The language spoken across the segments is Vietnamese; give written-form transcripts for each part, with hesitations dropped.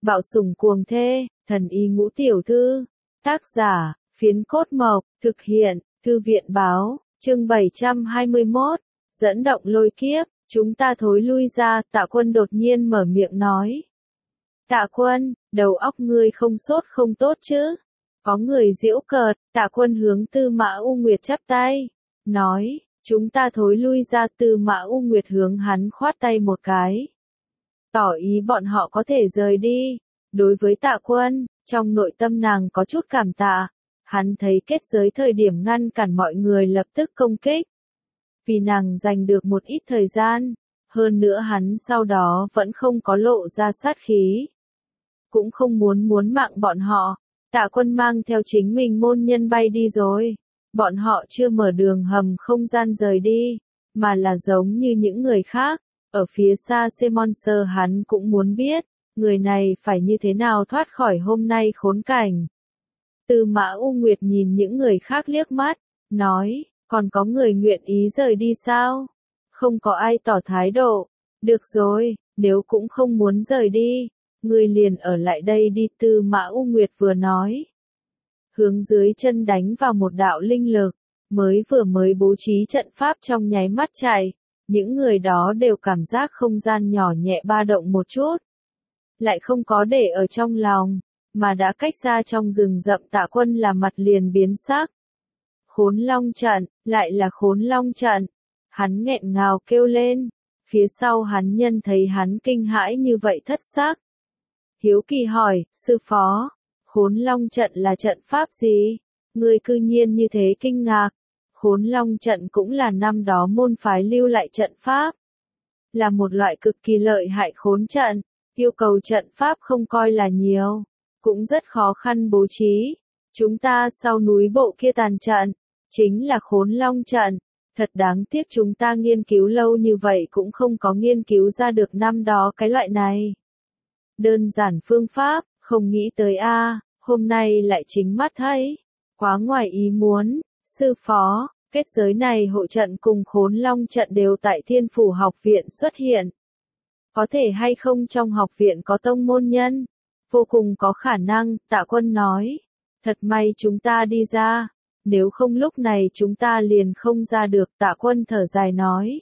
Bạo sủng cuồng thê, thần y ngũ tiểu thư. Tác giả, Phiến Cốt Mộc, thực hiện, Thư viện báo, chương 721, dẫn động lôi kiếp, chúng ta thối lui ra, Tạ Quân đột nhiên mở miệng nói. Tạ Quân, đầu óc ngươi không sốt không tốt chứ? Có người giễu cợt, Tạ Quân hướng Tư Mã U Nguyệt chắp tay, nói, chúng ta thối lui ra. Tư Mã U Nguyệt hướng hắn khoát tay một cái, tỏ ý bọn họ có thể rời đi. Đối với Tạ Quân, trong nội tâm nàng có chút cảm tạ, hắn thấy kết giới thời điểm ngăn cản mọi người lập tức công kích. Vì nàng giành được một ít thời gian, hơn nữa hắn sau đó vẫn không có lộ ra sát khí. Cũng không muốn mạng bọn họ, Tạ Quân mang theo chính mình môn nhân bay đi rồi. Bọn họ chưa mở đường hầm không gian rời đi, mà là giống như những người khác. Ở phía xa Semonser hắn cũng muốn biết, người này phải như thế nào thoát khỏi hôm nay khốn cảnh. Tư Mã U Nguyệt nhìn những người khác liếc mắt, nói, còn có người nguyện ý rời đi sao? Không có ai tỏ thái độ. Được rồi, nếu cũng không muốn rời đi, ngươi liền ở lại đây đi. Tư Mã U Nguyệt vừa nói, hướng dưới chân đánh vào một đạo linh lực, mới bố trí trận pháp trong nháy mắt chạy. Những người đó đều cảm giác không gian nhỏ nhẹ ba động một chút, lại không có để ở trong lòng, mà đã cách ra trong rừng rậm. Tạ Quân là mặt liền biến sắc. Khốn Long trận, lại là Khốn Long trận. Hắn nghẹn ngào kêu lên, phía sau hắn nhân thấy hắn kinh hãi như vậy thất sắc. Hiếu kỳ hỏi, sư phó, Khốn Long trận là trận pháp gì? Ngươi cư nhiên như thế kinh ngạc. Khốn Long trận cũng là năm đó môn phái lưu lại trận pháp. Là một loại cực kỳ lợi hại khốn trận, yêu cầu trận pháp không coi là nhiều, cũng rất khó khăn bố trí. Chúng ta sau núi bộ kia tàn trận, chính là Khốn Long trận. Thật đáng tiếc chúng ta nghiên cứu lâu như vậy cũng không có nghiên cứu ra được năm đó cái loại này. Đơn giản phương pháp, không nghĩ tới hôm nay lại chính mắt thấy. Quá ngoài ý muốn, sư phó, kết giới này hộ trận cùng Khốn Long trận đều tại Thiên Phủ học viện xuất hiện. Có thể hay không trong học viện có tông môn nhân? Vô cùng có khả năng, Tạ Quân nói. Thật may chúng ta đi ra, nếu không lúc này chúng ta liền không ra được. Tạ Quân thở dài nói.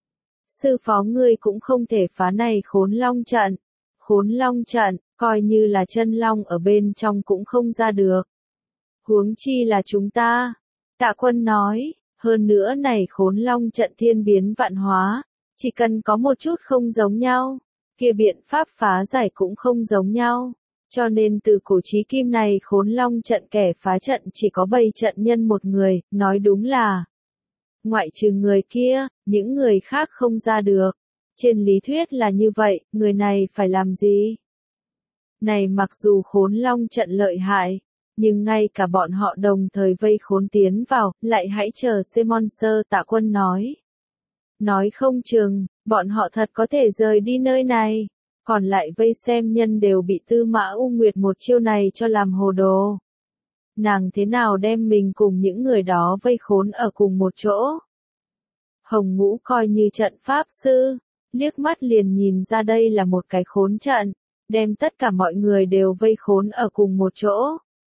Sư phó ngươi cũng không thể phá này Khốn Long trận. Khốn Long trận, coi như là chân long ở bên trong cũng không ra được. Huống chi là chúng ta. Tạ Quân nói, hơn nữa này Khốn Long trận thiên biến vạn hóa, chỉ cần có một chút không giống nhau, kia biện pháp phá giải cũng không giống nhau. Cho nên từ cổ chí kim này Khốn Long trận kẻ phá trận chỉ có 7 trận nhân một người, nói đúng là ngoại trừ người kia, những người khác không ra được. Trên lý thuyết là như vậy, người này phải làm gì? Này mặc dù Khốn Long trận lợi hại, nhưng ngay cả bọn họ đồng thời vây khốn tiến vào, lại hãy chờ Semonser. Tạ Quân nói. Nói không chừng, bọn họ thật có thể rời đi nơi này, còn lại vây xem nhân đều bị Tư Mã U Nguyệt một chiêu này cho làm hồ đồ. Nàng thế nào đem mình cùng những người đó vây khốn ở cùng một chỗ? Hồng Ngũ coi như trận pháp sư, liếc mắt liền nhìn ra đây là một cái khốn trận, đem tất cả mọi người đều vây khốn ở cùng một chỗ.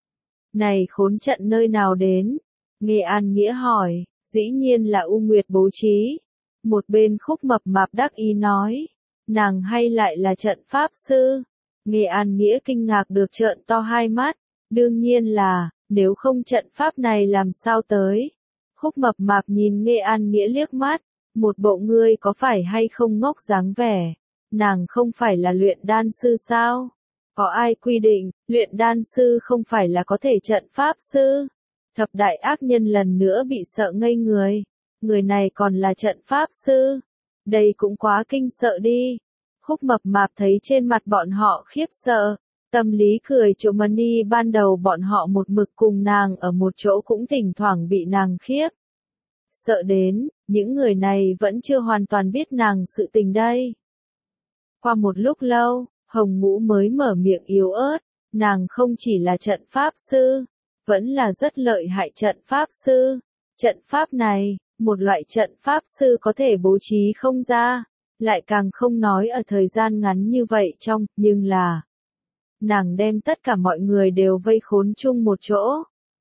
Này khốn trận nơi nào đến? Nghe An Nghĩa hỏi, dĩ nhiên là U Nguyệt bố trí. Một bên Khúc Mập Mạp đắc ý nói, nàng hay lại là trận pháp sư? Nghe An Nghĩa kinh ngạc được trợn to hai mắt, đương nhiên là, nếu không trận pháp này làm sao tới? Khúc Mập Mạp nhìn Nghe An Nghĩa liếc mắt, một bộ ngươi có phải hay không ngốc dáng vẻ, nàng không phải là luyện đan sư sao? Có ai quy định, luyện đan sư không phải là có thể trận pháp sư? Thập đại ác nhân lần nữa bị sợ ngây người. Người này còn là trận pháp sư? Đây cũng quá kinh sợ đi. Khúc Mập Mạp thấy trên mặt bọn họ khiếp sợ, tâm lý cười trộm. Mani ban đầu bọn họ một mực cùng nàng ở một chỗ cũng thỉnh thoảng bị nàng khiếp sợ đến, những người này vẫn chưa hoàn toàn biết nàng sự tình đây. Qua một lúc lâu, Hồng Ngũ mới mở miệng yếu ớt, nàng không chỉ là trận pháp sư, vẫn là rất lợi hại trận pháp sư. Trận pháp này, một loại trận pháp sư có thể bố trí không ra, lại càng không nói ở thời gian ngắn như vậy trong, nhưng là nàng đem tất cả mọi người đều vây khốn chung một chỗ.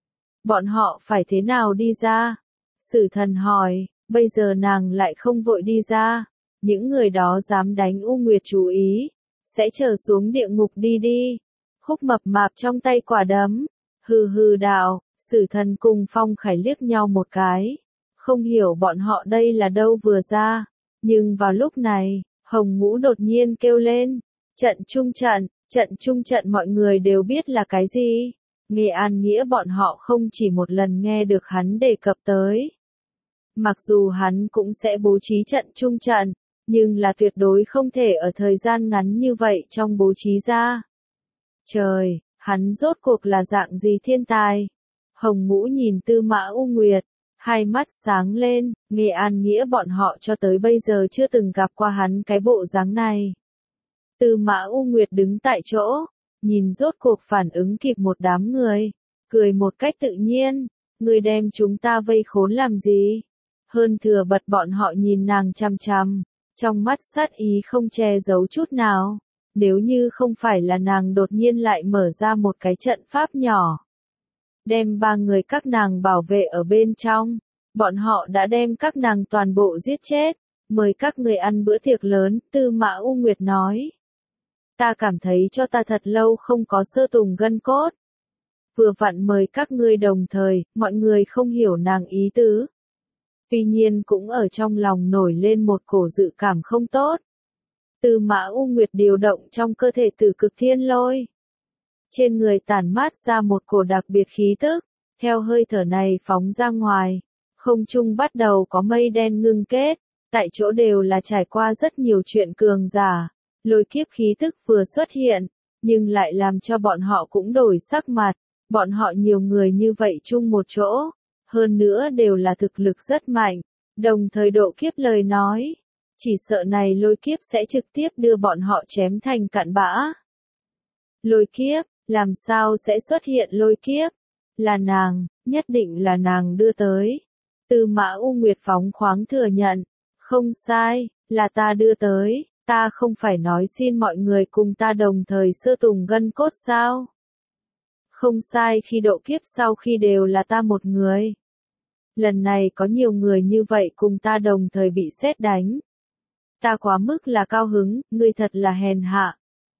Bọn họ phải thế nào đi ra? Sử thần hỏi, bây giờ nàng lại không vội đi ra. Những người đó dám đánh U Nguyệt chú ý, sẽ trở xuống địa ngục đi đi. Khúc mập mạp trong tay quả đấm, hừ hừ đạo, Sử thần cùng Phong Khải liếc nhau một cái. Không hiểu bọn họ đây là đâu vừa ra. Nhưng vào lúc này, Hồng Ngũ đột nhiên kêu lên, trận trung trận mọi người đều biết là cái gì. Nghe An Nghĩa bọn họ không chỉ một lần nghe được hắn đề cập tới. Mặc dù hắn cũng sẽ bố trí trận trung trận, nhưng là tuyệt đối không thể ở thời gian ngắn như vậy trong bố trí ra. Trời, hắn rốt cuộc là dạng gì thiên tài? Hồng Ngũ nhìn Tư Mã U Nguyệt, hai mắt sáng lên, Nghe An Nghĩa bọn họ cho tới bây giờ chưa từng gặp qua hắn cái bộ dáng này. Tư Mã U Nguyệt đứng tại chỗ, nhìn rốt cuộc phản ứng kịp một đám người, cười một cách tự nhiên, người đem chúng ta vây khốn làm gì? Hơn thừa bật bọn họ nhìn nàng chằm chằm, trong mắt sát ý không che giấu chút nào, nếu như không phải là nàng đột nhiên lại mở ra một cái trận pháp nhỏ. Đem ba người các nàng bảo vệ ở bên trong, bọn họ đã đem các nàng toàn bộ giết chết, mời các người ăn bữa tiệc lớn, Tư Mã U Nguyệt nói. Ta cảm thấy cho ta thật lâu không có sơ tùng gân cốt. Vừa vặn mời các ngươi đồng thời, mọi người không hiểu nàng ý tứ. Tuy nhiên cũng ở trong lòng nổi lên một cổ dự cảm không tốt. Tư Mã U Nguyệt điều động trong cơ thể Tử Cực Thiên Lôi. Trên người tản mát ra một cổ đặc biệt khí tức, theo hơi thở này phóng ra ngoài, không trung bắt đầu có mây đen ngưng kết, tại chỗ đều là trải qua rất nhiều chuyện cường giả. Lôi kiếp khí tức vừa xuất hiện, nhưng lại làm cho bọn họ cũng đổi sắc mặt, bọn họ nhiều người như vậy chung một chỗ, hơn nữa đều là thực lực rất mạnh, đồng thời độ kiếp lời nói, chỉ sợ này lôi kiếp sẽ trực tiếp đưa bọn họ chém thành cặn bã. Lôi kiếp, làm sao sẽ xuất hiện lôi kiếp? Là nàng, nhất định là nàng đưa tới. Tư Mã U Nguyệt phóng khoáng thừa nhận, không sai, là ta đưa tới. Ta không phải nói xin mọi người cùng ta đồng thời sơ tùng gân cốt sao? Không sai, khi độ kiếp sau khi đều là ta một người. Lần này có nhiều người như vậy cùng ta đồng thời bị sét đánh. Ta quá mức là cao hứng, ngươi thật là hèn hạ.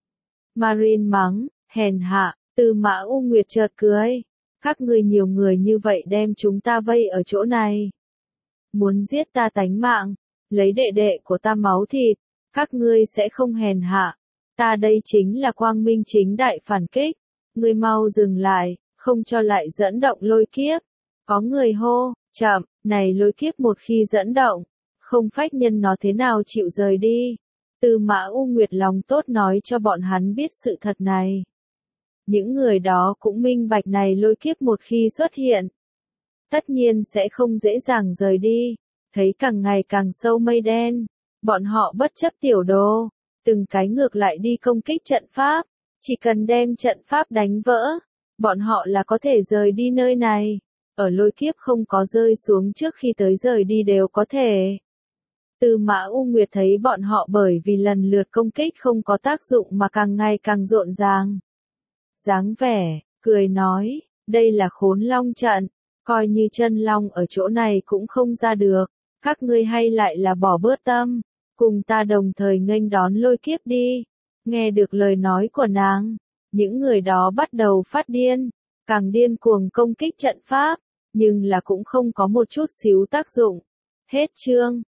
Marin mắng, hèn hạ, Tư Mã U Nguyệt chợt cười. Các ngươi nhiều người như vậy đem chúng ta vây ở chỗ này. Muốn giết ta tánh mạng, lấy đệ đệ của ta máu thịt. Các ngươi sẽ không hèn hạ. Ta đây chính là quang minh chính đại phản kích. Ngươi mau dừng lại, không cho lại dẫn động lôi kiếp. Có người hô, chậm, này lôi kiếp một khi dẫn động, không phách nhân nó thế nào chịu rời đi. Tư Mã U Nguyệt lòng tốt nói cho bọn hắn biết sự thật này. Những người đó cũng minh bạch này lôi kiếp một khi xuất hiện. Tất nhiên sẽ không dễ dàng rời đi. Thấy càng ngày càng sâu mây đen. Bọn họ bất chấp tiểu đồ, từng cái ngược lại đi công kích trận pháp, chỉ cần đem trận pháp đánh vỡ, bọn họ là có thể rời đi nơi này, ở lôi kiếp không có rơi xuống trước khi tới rời đi đều có thể. Tư Mã U Nguyệt thấy bọn họ bởi vì lần lượt công kích không có tác dụng mà càng ngày càng rộn ràng. Dáng vẻ, cười nói, đây là Khốn Long trận, coi như chân long ở chỗ này cũng không ra được, các ngươi hay lại là bỏ bớt tâm. Cùng ta đồng thời nghênh đón lôi kiếp đi. Nghe được lời nói của nàng, những người đó bắt đầu phát điên, càng điên cuồng công kích trận pháp, nhưng là cũng không có một chút xíu tác dụng. Hết chương.